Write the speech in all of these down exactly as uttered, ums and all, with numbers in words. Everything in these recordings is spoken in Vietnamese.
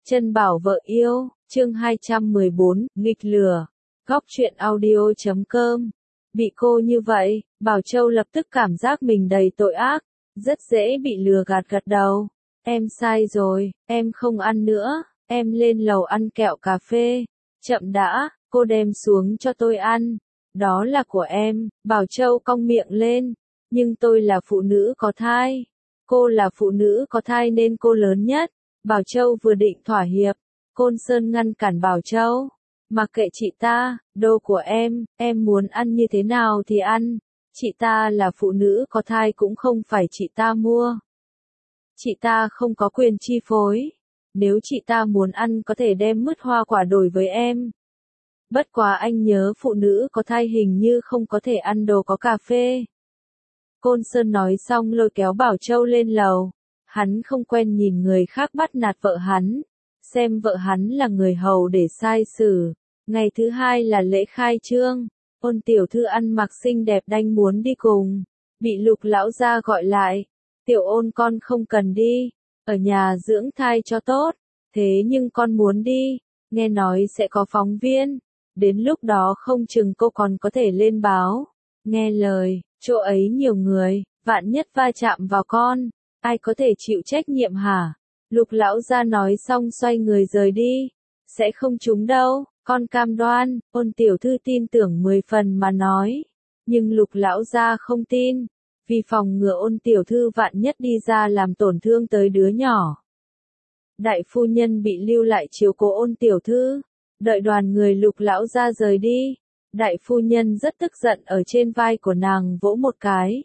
Chân bảo vợ yêu, chương hai trăm mười bốn, nghịch lửa. Góc truyện audio chấm com. Bị cô như vậy, Bảo Châu lập tức cảm giác mình đầy tội ác, rất dễ bị lừa gạt gật đầu. Em sai rồi, em không ăn nữa, em lên lầu ăn kẹo cà phê. Chậm đã, cô đem xuống cho tôi ăn. Đó là của em, Bảo Châu cong miệng lên. Nhưng tôi là phụ nữ có thai. Cô là phụ nữ có thai nên cô lớn nhất. Bảo Châu vừa định thỏa hiệp, Côn Sơn ngăn cản Bảo Châu. Mặc kệ chị ta, đồ của em, em muốn ăn như thế nào thì ăn. Chị ta là phụ nữ có thai cũng không phải chị ta mua. Chị ta không có quyền chi phối. Nếu chị ta muốn ăn có thể đem mứt hoa quả đổi với em. Bất quá anh nhớ phụ nữ có thai hình như không có thể ăn đồ có cà phê. Côn Sơn nói xong lôi kéo Bảo Châu lên lầu. Hắn không quen nhìn người khác bắt nạt vợ hắn, xem vợ hắn là người hầu để sai xử. Ngày thứ hai là lễ khai trương, Ôn tiểu thư ăn mặc xinh đẹp đanh muốn đi cùng, bị Lục lão gia gọi lại. Tiểu Ôn con không cần đi, ở nhà dưỡng thai cho tốt, thế nhưng con muốn đi, nghe nói sẽ có phóng viên, đến lúc đó không chừng cô còn có thể lên báo. Nghe lời, chỗ ấy nhiều người, vạn nhất va chạm vào con. Ai có thể chịu trách nhiệm hả? Lục lão gia nói xong xoay người rời đi. Sẽ không trúng đâu, con cam đoan. Ôn tiểu thư tin tưởng mười phần mà nói. Nhưng lục lão gia không tin. Vì phòng ngừa Ôn tiểu thư vạn nhất đi ra làm tổn thương tới đứa nhỏ. Đại phu nhân bị lưu lại chiếu cố Ôn tiểu thư. Đợi đoàn người lục lão gia rời đi. Đại phu nhân rất tức giận ở trên vai của nàng vỗ một cái.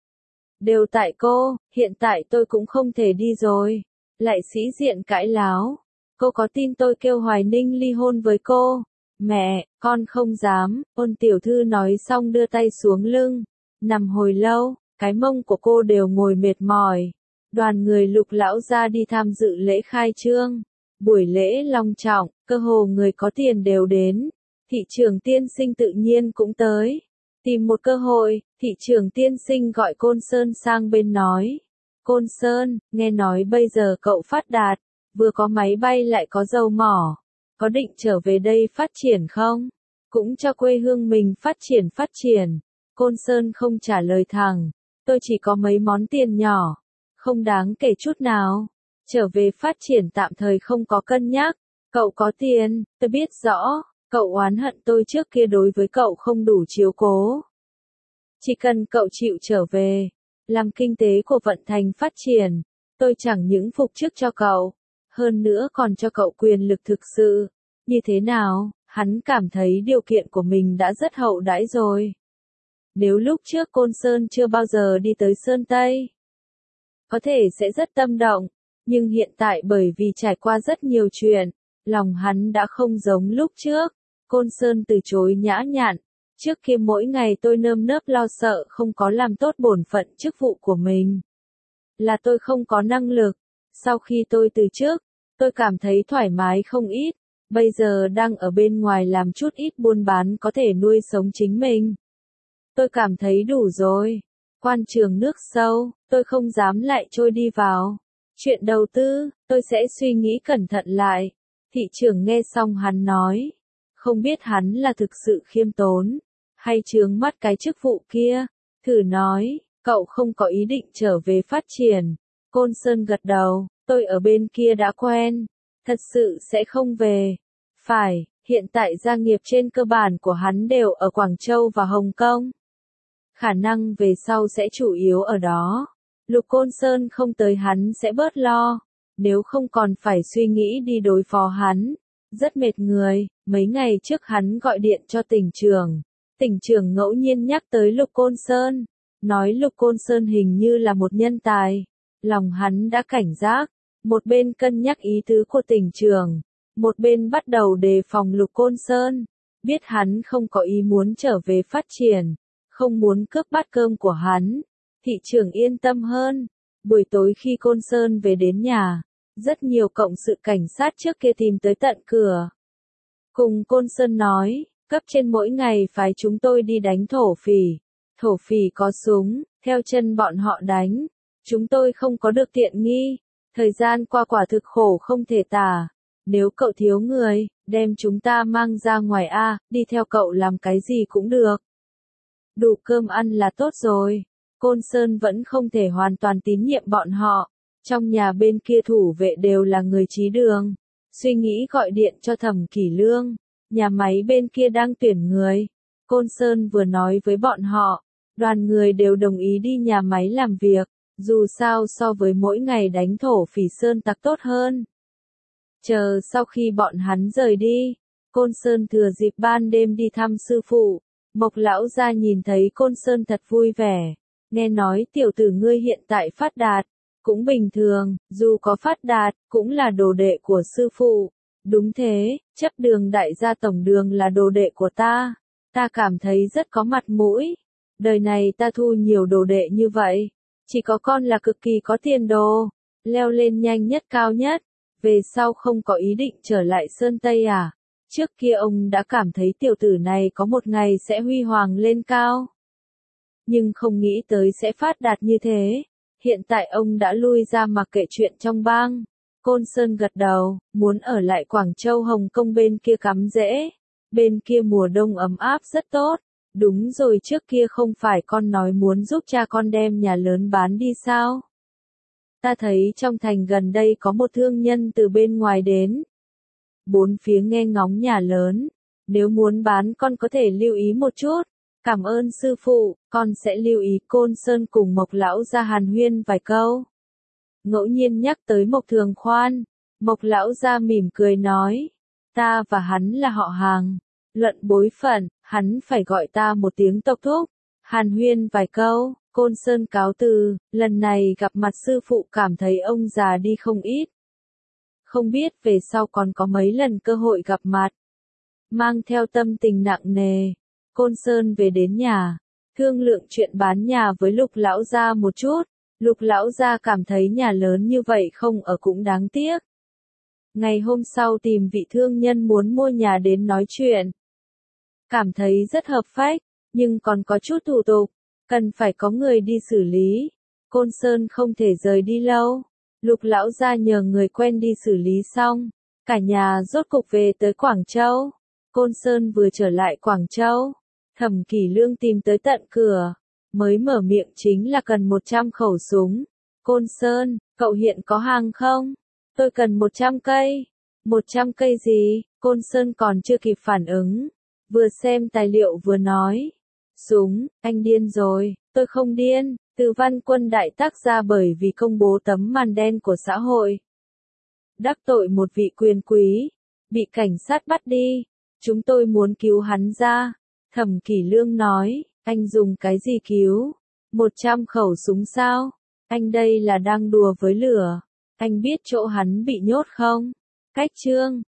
Đều tại cô, hiện tại tôi cũng không thể đi rồi. Lại sĩ diện cãi láo. Cô có tin tôi kêu Hoài Ninh ly hôn với cô? Mẹ, con không dám. Ôn tiểu thư nói xong đưa tay xuống lưng. Nằm hồi lâu, cái mông của cô đều ngồi mệt mỏi. Đoàn người lục lão ra đi tham dự lễ khai trương. Buổi lễ long trọng, cơ hồ người có tiền đều đến. Thị trưởng tiên sinh tự nhiên cũng tới. Tìm một cơ hội, thị trưởng tiên sinh gọi Côn Sơn sang bên nói. Côn Sơn, nghe nói bây giờ cậu phát đạt, vừa có máy bay lại có dầu mỏ. Có định trở về đây phát triển không? Cũng cho quê hương mình phát triển phát triển. Côn Sơn không trả lời thẳng. Tôi chỉ có mấy món tiền nhỏ. Không đáng kể chút nào. Trở về phát triển tạm thời không có cân nhắc. Cậu có tiền, tôi biết rõ. Cậu oán hận tôi trước kia đối với cậu không đủ chiếu cố. Chỉ cần cậu chịu trở về, làm kinh tế của Vận Thành phát triển, tôi chẳng những phục chức cho cậu, hơn nữa còn cho cậu quyền lực thực sự. Như thế nào, hắn cảm thấy điều kiện của mình đã rất hậu đãi rồi. Nếu lúc trước Côn Sơn chưa bao giờ đi tới Sơn Tây, có thể sẽ rất tâm động, nhưng hiện tại bởi vì trải qua rất nhiều chuyện, lòng hắn đã không giống lúc trước. Côn Sơn từ chối nhã nhặn, trước kia mỗi ngày tôi nơm nớp lo sợ không có làm tốt bổn phận chức vụ của mình. Là tôi không có năng lực, sau khi tôi từ chức, tôi cảm thấy thoải mái không ít, bây giờ đang ở bên ngoài làm chút ít buôn bán có thể nuôi sống chính mình. Tôi cảm thấy đủ rồi, quan trường nước sâu, tôi không dám lại trôi đi vào. Chuyện đầu tư, tôi sẽ suy nghĩ cẩn thận lại. Thị trưởng nghe xong hắn nói. Không biết hắn là thực sự khiêm tốn, hay chướng mắt cái chức vụ kia. Thử nói, cậu không có ý định trở về phát triển. Côn Sơn gật đầu, tôi ở bên kia đã quen. Thật sự sẽ không về. Phải, hiện tại gia nghiệp trên cơ bản của hắn đều ở Quảng Châu và Hồng Kông. Khả năng về sau sẽ chủ yếu ở đó. Lục Côn Sơn không tới hắn sẽ bớt lo. Nếu không còn phải suy nghĩ đi đối phó hắn. Rất mệt người, mấy ngày trước hắn gọi điện cho tỉnh trưởng. Tỉnh trưởng ngẫu nhiên nhắc tới Lục Côn Sơn. Nói Lục Côn Sơn hình như là một nhân tài. Lòng hắn đã cảnh giác. Một bên cân nhắc ý tứ của tỉnh trưởng. Một bên bắt đầu đề phòng Lục Côn Sơn. Biết hắn không có ý muốn trở về phát triển. Không muốn cướp bát cơm của hắn. Thị trưởng yên tâm hơn. Buổi tối khi Côn Sơn về đến nhà. Rất nhiều cộng sự cảnh sát trước kia tìm tới tận cửa. Cùng Côn Sơn nói, cấp trên mỗi ngày phái chúng tôi đi đánh thổ phỉ. Thổ phỉ có súng, theo chân bọn họ đánh. Chúng tôi không có được tiện nghi. Thời gian qua quả thực khổ không thể tả. nếu cậu thiếu người, đem chúng ta mang ra ngoài a, đi theo cậu làm cái gì cũng được. Đủ cơm ăn là tốt rồi. Côn Sơn vẫn không thể hoàn toàn tín nhiệm bọn họ. Trong nhà bên kia thủ vệ đều là người trí đường. Suy nghĩ gọi điện cho Thẩm Kỷ Lương. Nhà máy bên kia đang tuyển người. Côn Sơn vừa nói với bọn họ. Đoàn người đều đồng ý đi nhà máy làm việc. Dù sao so với mỗi ngày đánh thổ phỉ sơn tặc tốt hơn. Chờ sau khi bọn hắn rời đi. Côn Sơn thừa dịp ban đêm đi thăm sư phụ. Mộc lão gia nhìn thấy Côn Sơn thật vui vẻ. Nghe nói tiểu tử ngươi hiện tại phát đạt. Cũng bình thường, dù có phát đạt, cũng là đồ đệ của sư phụ. Đúng thế, chấp đường đại gia tổng đường là đồ đệ của ta. Ta cảm thấy rất có mặt mũi. Đời này ta thu nhiều đồ đệ như vậy. Chỉ có con là cực kỳ có tiền đồ. Leo lên nhanh nhất cao nhất. Về sau không có ý định trở lại Sơn Tây à? Trước kia ông đã cảm thấy tiểu tử này có một ngày sẽ huy hoàng lên cao. Nhưng không nghĩ tới sẽ phát đạt như thế. Hiện tại ông đã lui ra mặc kệ chuyện trong bang. Côn Sơn gật đầu, muốn ở lại Quảng Châu Hồng Kông bên kia cắm rễ. Bên kia mùa đông ấm áp rất tốt. Đúng rồi, trước kia không phải con nói muốn giúp cha con đem nhà lớn bán đi sao? Ta thấy trong thành gần đây có một thương nhân từ bên ngoài đến. Bốn phía nghe ngóng nhà lớn. Nếu muốn bán con có thể lưu ý một chút. Cảm ơn sư phụ, con sẽ lưu ý. Côn Sơn cùng Mộc lão gia hàn huyên vài câu. Ngẫu nhiên nhắc tới Mộc Thường Khoan. Mộc lão gia mỉm cười nói. Ta và hắn là họ hàng. Luận bối phận, hắn phải gọi ta một tiếng tộc thúc. Hàn huyên vài câu, Côn Sơn cáo từ. Lần này gặp mặt sư phụ cảm thấy ông già đi không ít. Không biết về sau còn có mấy lần cơ hội gặp mặt. Mang theo tâm tình nặng nề. Côn Sơn về đến nhà, thương lượng chuyện bán nhà với Lục lão gia một chút. Lục lão gia cảm thấy nhà lớn như vậy không ở cũng đáng tiếc. Ngày hôm sau tìm vị thương nhân muốn mua nhà đến nói chuyện. Cảm thấy rất hợp phách, nhưng còn có chút thủ tục, cần phải có người đi xử lý. Côn Sơn không thể rời đi lâu. Lục lão gia nhờ người quen đi xử lý xong, cả nhà rốt cục về tới Quảng Châu. Côn Sơn vừa trở lại Quảng Châu, Thẩm Kỷ Lương tìm tới tận cửa, mới mở miệng chính là cần một trăm khẩu súng. Côn Sơn, cậu hiện có hàng không? Tôi cần một trăm cây. một trăm cây gì? Côn Sơn còn chưa kịp phản ứng, vừa xem tài liệu vừa nói. Súng, anh điên rồi, tôi không điên. Từ Văn Quân đại tác ra bởi vì công bố tấm màn đen của xã hội. Đắc tội một vị quyền quý, bị cảnh sát bắt đi. Chúng tôi muốn cứu hắn ra. Thẩm Kỷ Lương nói, anh dùng cái gì cứu? một trăm khẩu súng sao? Anh đây là đang đùa với lửa. Anh biết chỗ hắn bị nhốt không? Cách chương